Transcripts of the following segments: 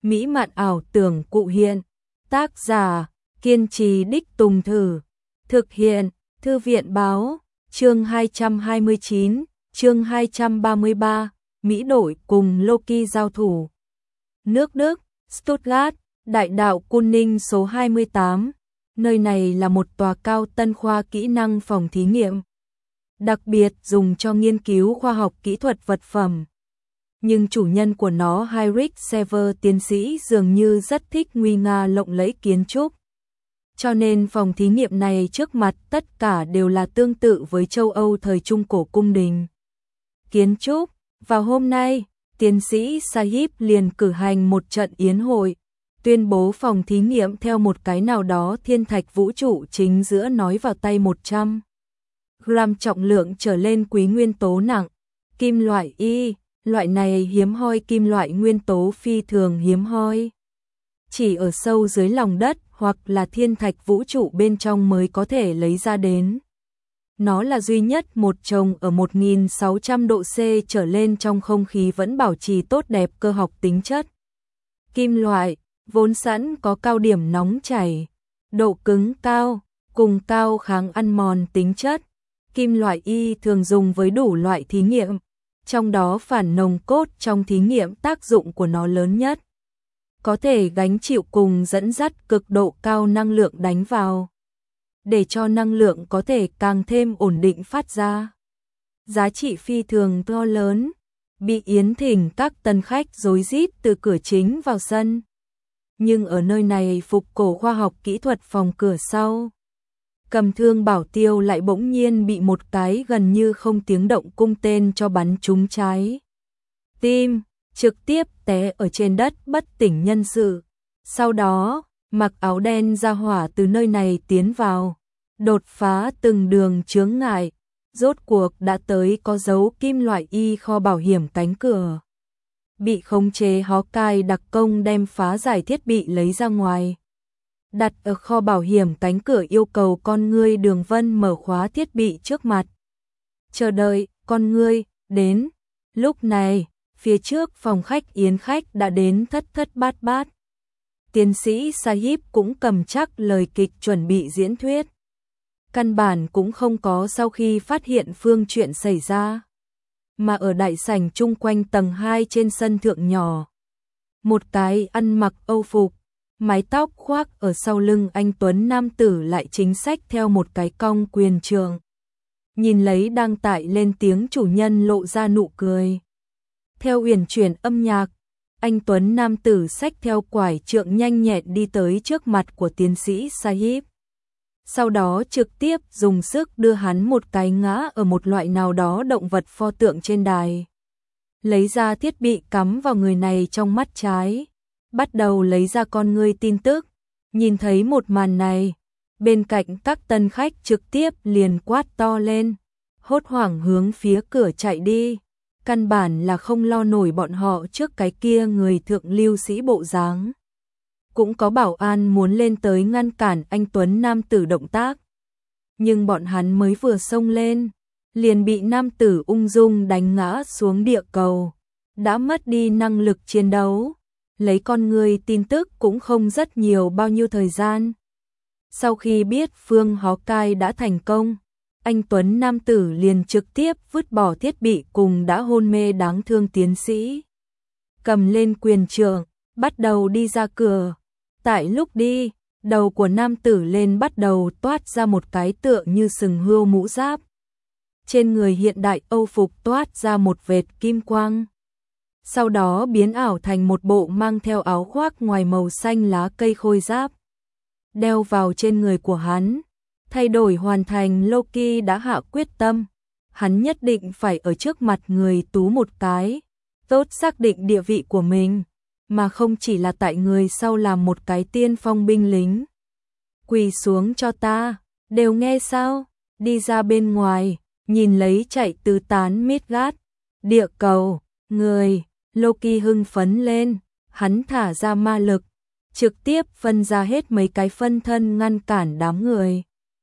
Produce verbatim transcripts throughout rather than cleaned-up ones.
mỹ mạn ảo tưởng cụ hiện. Tác giả, kiên trì đích tùng thử. Thực hiện, Thư viện báo, chương hai trăm hai mươi chín, chương hai trăm ba mươi ba, Mỹ đội cùng Loki giao thủ. Nước Đức, Stuttgart, Đại đạo Quân Ninh số hai mươi tám. Nơi này là một tòa cao tân khoa kỹ năng phòng thí nghiệm, đặc biệt dùng cho nghiên cứu khoa học kỹ thuật vật phẩm. Nhưng chủ nhân của nó, Heinrich Sever tiến sĩ, dường như rất thích nguy nga lộng lẫy kiến trúc. Cho nên phòng thí nghiệm này trước mặt tất cả đều là tương tự với châu Âu thời Trung Cổ cung đình. Kiến trúc, vào hôm nay, tiến sĩ Sahib liền cử hành một trận yến hội, tuyên bố phòng thí nghiệm theo một cái nào đó thiên thạch vũ trụ chính giữa nói vào tay một trăm gram trọng lượng trở lên quý nguyên tố nặng, kim loại Y, loại này hiếm hoi kim loại nguyên tố phi thường hiếm hoi. Chỉ ở sâu dưới lòng đất hoặc là thiên thạch vũ trụ bên trong mới có thể lấy ra đến. Nó là duy nhất một chồng ở một nghìn sáu trăm độ C trở lên trong không khí vẫn bảo trì tốt đẹp cơ học tính chất. Kim loại, vốn sẵn có cao điểm nóng chảy, độ cứng cao, cùng cao kháng ăn mòn tính chất. Kim loại Y thường dùng với đủ loại thí nghiệm, trong đó phản nồng cốt trong thí nghiệm tác dụng của nó lớn nhất. Có thể gánh chịu cùng dẫn dắt cực độ cao năng lượng đánh vào, để cho năng lượng có thể càng thêm ổn định phát ra. Giá trị phi thường to lớn, bị yến thỉnh các tân khách rối rít từ cửa chính vào sân. Nhưng ở nơi này phục cổ khoa học kỹ thuật phòng cửa sau, cầm thương bảo tiêu lại bỗng nhiên bị một cái gần như không tiếng động cung tên cho bắn trúng trái tim, trực tiếp té ở trên đất bất tỉnh nhân sự. Sau đó, mặc áo đen ra hỏa từ nơi này tiến vào, đột phá từng đường chướng ngại, rốt cuộc đã tới có dấu kim loại Y kho bảo hiểm cánh cửa. Bị khống chế Hawkeye đặc công đem phá giải thiết bị lấy ra ngoài, đặt ở kho bảo hiểm cánh cửa, yêu cầu con ngươi Đường Vân mở khóa thiết bị trước mặt. Chờ đợi, con ngươi, đến. Lúc này, phía trước phòng khách yến khách đã đến thất thất bát bát. Tiến sĩ Sahib cũng cầm chắc lời kịch chuẩn bị diễn thuyết. Căn bản cũng không có sau khi phát hiện phương chuyện xảy ra. Mà ở đại sảnh chung quanh tầng hai trên sân thượng nhỏ, một cái ăn mặc Âu phục, mái tóc khoác ở sau lưng anh tuấn nam tử lại chính sách theo một cái cong quyền trượng. Nhìn lấy đang tại lên tiếng chủ nhân lộ ra nụ cười. Theo uyển chuyển âm nhạc, anh tuấn nam tử xách theo quải trượng nhanh nhẹn đi tới trước mặt của tiến sĩ Sahib. Sau đó trực tiếp dùng sức đưa hắn một cái ngã ở một loại nào đó động vật pho tượng trên đài. Lấy ra thiết bị cắm vào người này trong mắt trái, bắt đầu lấy ra con ngươi tin tức. Nhìn thấy một màn này, bên cạnh các tân khách trực tiếp liền quát to lên, hốt hoảng hướng phía cửa chạy đi. Căn bản là không lo nổi bọn họ trước cái kia người thượng lưu sĩ bộ dáng. Cũng có bảo an muốn lên tới ngăn cản anh tuấn nam tử động tác. Nhưng bọn hắn mới vừa xông lên, liền bị nam tử ung dung đánh ngã xuống địa cầu. Đã mất đi năng lực chiến đấu, lấy con người tin tức cũng không rất nhiều bao nhiêu thời gian. Sau khi biết Phương Hawkeye đã thành công, anh tuấn nam tử liền trực tiếp vứt bỏ thiết bị cùng đã hôn mê đáng thương tiến sĩ. Cầm lên quyền trượng, bắt đầu đi ra cửa. Tại lúc đi, đầu của nam tử lên bắt đầu toát ra một cái tựa như sừng hươu mũ giáp. Trên người hiện đại Âu phục toát ra một vệt kim quang. Sau đó biến ảo thành một bộ mang theo áo khoác ngoài màu xanh lá cây khôi giáp. Đeo vào trên người của hắn. Thay đổi hoàn thành, Loki đã hạ quyết tâm. Hắn nhất định phải ở trước mặt người tú một cái, tốt xác định địa vị của mình, mà không chỉ là tại người sau làm một cái tiên phong binh lính. Quỳ xuống cho ta, đều nghe sao? Đi ra bên ngoài, nhìn lấy chạy tứ tán Midgard, địa cầu, người, Loki hưng phấn lên, hắn thả ra ma lực, trực tiếp phân ra hết mấy cái phân thân ngăn cản đám người.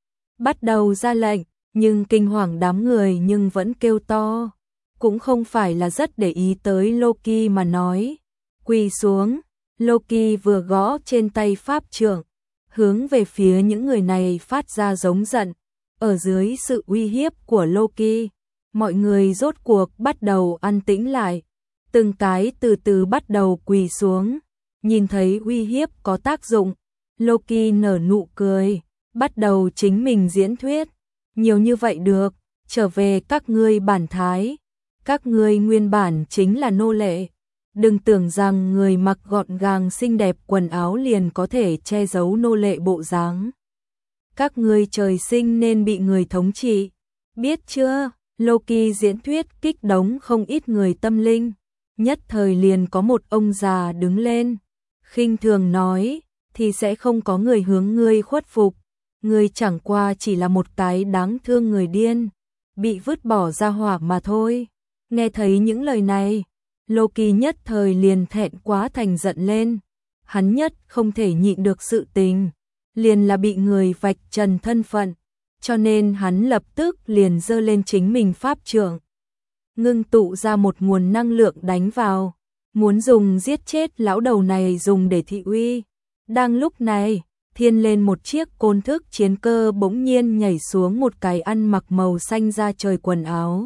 Bắt đầu ra lệnh, nhưng kinh hoàng đám người nhưng vẫn kêu to, cũng không phải là rất để ý tới Loki mà nói, quỳ xuống, Loki vừa gõ trên tay pháp trượng, hướng về phía những người này phát ra giống giận. Ở dưới sự uy hiếp của Loki, mọi người rốt cuộc bắt đầu an tĩnh lại, từng cái từ từ bắt đầu quỳ xuống. Nhìn thấy uy hiếp có tác dụng, Loki nở nụ cười, bắt đầu chính mình diễn thuyết. Nhiều như vậy được, trở về các ngươi bản thái, các ngươi nguyên bản chính là nô lệ. Đừng tưởng rằng người mặc gọn gàng xinh đẹp quần áo liền có thể che giấu nô lệ bộ dáng. Các ngươi trời sinh nên bị người thống trị, biết chưa? Loki diễn thuyết kích động không ít người tâm linh, nhất thời liền có một ông già đứng lên, khinh thường nói, thì sẽ không có người hướng ngươi khuất phục, ngươi chẳng qua chỉ là một cái đáng thương người điên, bị vứt bỏ ra hỏa mà thôi. Nghe thấy những lời này, Loki nhất thời liền thẹn quá thành giận lên, hắn nhất không thể nhịn được sự tình, liền là bị người vạch trần thân phận, cho nên hắn lập tức liền giơ lên chính mình pháp trượng, ngưng tụ ra một nguồn năng lượng đánh vào, muốn dùng giết chết lão đầu này dùng để thị uy. Đang lúc này, thiên lên một chiếc côn thức chiến cơ bỗng nhiên nhảy xuống một cái ăn mặc màu xanh da trời quần áo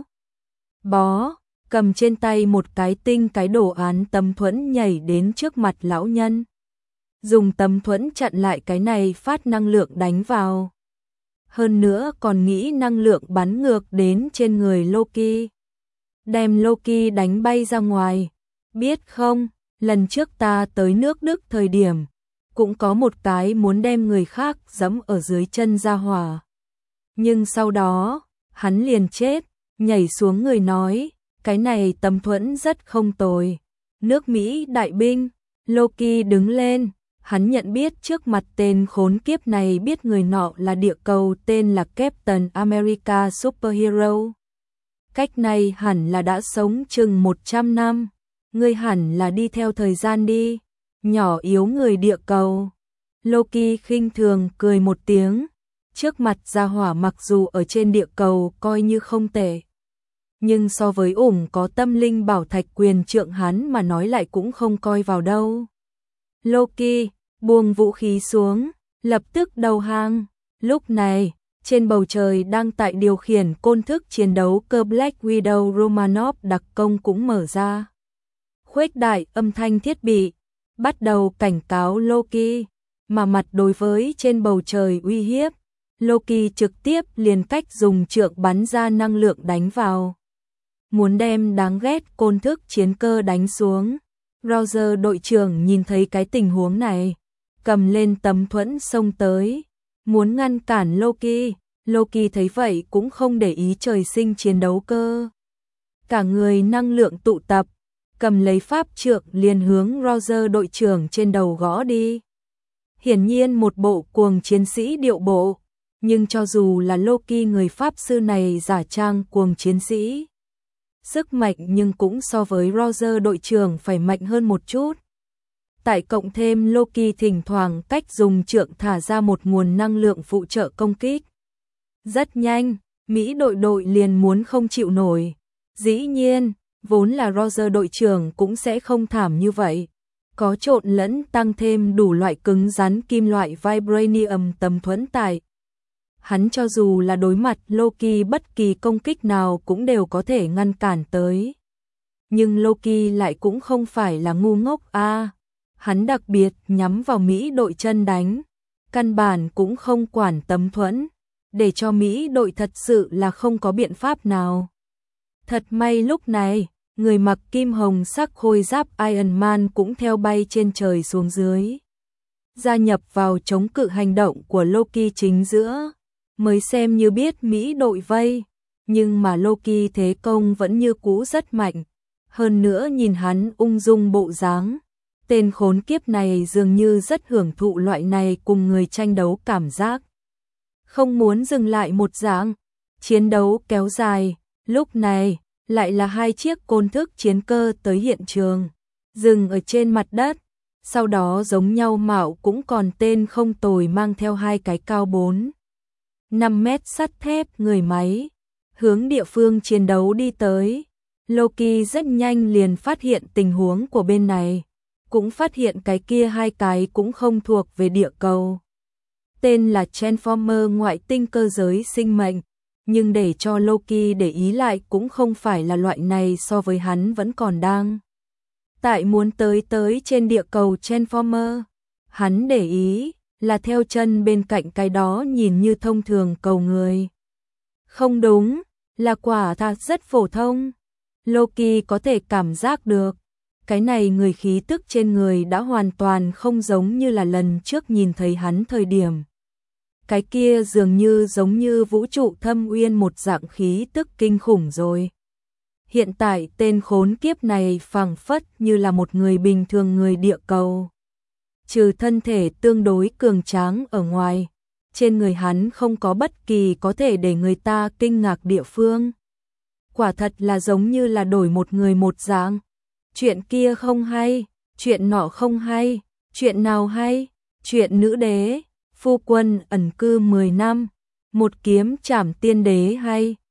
bó, cầm trên tay một cái tinh cái đồ án tấm thuẫn nhảy đến trước mặt lão nhân, dùng tấm thuẫn chặn lại cái này phát năng lượng đánh vào. Hơn nữa còn nghĩ năng lượng bắn ngược đến trên người Loki, đem Loki đánh bay ra ngoài. Biết không, lần trước ta tới nước Đức thời điểm, cũng có một cái muốn đem người khác giẫm ở dưới chân ra hỏa. Nhưng sau đó, hắn liền chết, nhảy xuống người nói, cái này tấm thuẫn rất không tồi. Nước Mỹ đại binh, Loki đứng lên, hắn nhận biết trước mặt tên khốn kiếp này biết người nọ là địa cầu tên là Captain America Superhero. Cách này hẳn là đã sống chừng một trăm năm, ngươi hẳn là đi theo thời gian đi, nhỏ yếu người địa cầu. Loki khinh thường cười một tiếng, trước mặt gia hỏa mặc dù ở trên địa cầu coi như không tệ, nhưng so với ủng có tâm linh bảo thạch quyền trượng hắn mà nói lại cũng không coi vào đâu. Loki buông vũ khí xuống, lập tức đầu hàng. Lúc này, trên bầu trời đang tại điều khiển côn thức chiến đấu cơ Black Widow Romanov đặc công cũng mở ra. Khuếch đại âm thanh thiết bị, bắt đầu cảnh cáo Loki, mà mặt đối với trên bầu trời uy hiếp, Loki trực tiếp liền cách dùng trượng bắn ra năng lượng đánh vào. Muốn đem đáng ghét côn thức chiến cơ đánh xuống. Roger đội trưởng nhìn thấy cái tình huống này, cầm lên tấm thuẫn xông tới, muốn ngăn cản Loki. Loki thấy vậy cũng không để ý trời sinh chiến đấu cơ. Cả người năng lượng tụ tập, cầm lấy pháp trượng liền hướng Roger đội trưởng trên đầu gõ đi. Hiển nhiên một bộ cuồng chiến sĩ điệu bộ, nhưng cho dù là Loki người pháp sư này giả trang cuồng chiến sĩ, sức mạnh nhưng cũng so với Roger đội trưởng phải mạnh hơn một chút. Tại cộng thêm Loki thỉnh thoảng cách dùng trượng thả ra một nguồn năng lượng phụ trợ công kích. Rất nhanh, Mỹ đội đội liền muốn không chịu nổi. Dĩ nhiên, vốn là Roger đội trưởng cũng sẽ không thảm như vậy. Có trộn lẫn tăng thêm đủ loại cứng rắn kim loại vibranium tầm thuẫn tại. Hắn cho dù là đối mặt Loki bất kỳ công kích nào cũng đều có thể ngăn cản tới. Nhưng Loki lại cũng không phải là ngu ngốc a, à, hắn đặc biệt nhắm vào Mỹ đội chân đánh, căn bản cũng không quản tấm thuẫn, để cho Mỹ đội thật sự là không có biện pháp nào. Thật may lúc này, người mặc kim hồng sắc khôi giáp Iron Man cũng theo bay trên trời xuống dưới, gia nhập vào chống cự hành động của Loki chính giữa, mới xem như biết Mỹ đội vây, nhưng mà Loki thế công vẫn như cũ rất mạnh, hơn nữa nhìn hắn ung dung bộ dáng, tên khốn kiếp này dường như rất hưởng thụ loại này cùng người tranh đấu cảm giác. Không muốn dừng lại một dạng, chiến đấu kéo dài, lúc này lại là hai chiếc côn thức chiến cơ tới hiện trường, dừng ở trên mặt đất, sau đó giống nhau mạo cũng còn tên không tồi mang theo hai cái cao bốn năm mét sắt thép người máy, hướng địa phương chiến đấu đi tới. Loki rất nhanh liền phát hiện tình huống của bên này, cũng phát hiện cái kia hai cái cũng không thuộc về địa cầu. Tên là Transformer ngoại tinh cơ giới sinh mệnh, nhưng để cho Loki để ý lại cũng không phải là loại này, so với hắn vẫn còn đang tại muốn tới tới trên địa cầu Transformer. Hắn để ý là theo chân bên cạnh cái đó nhìn như thông thường cầu người. Không đúng, là quả thật rất phổ thông. Loki có thể cảm giác được, cái này người khí tức trên người đã hoàn toàn không giống như là lần trước nhìn thấy hắn thời điểm. Cái kia dường như giống như vũ trụ thâm uyên một dạng khí tức kinh khủng rồi. Hiện tại tên khốn kiếp này phảng phất như là một người bình thường người địa cầu. Trừ thân thể tương đối cường tráng ở ngoài, trên người hắn không có bất kỳ có thể để người ta kinh ngạc địa phương. Quả thật là giống như là đổi một người một dạng. Chuyện kia không hay, chuyện nọ không hay, chuyện nào hay, chuyện nữ đế, phu quân ẩn cư mười năm, một kiếm trảm tiên đế hay.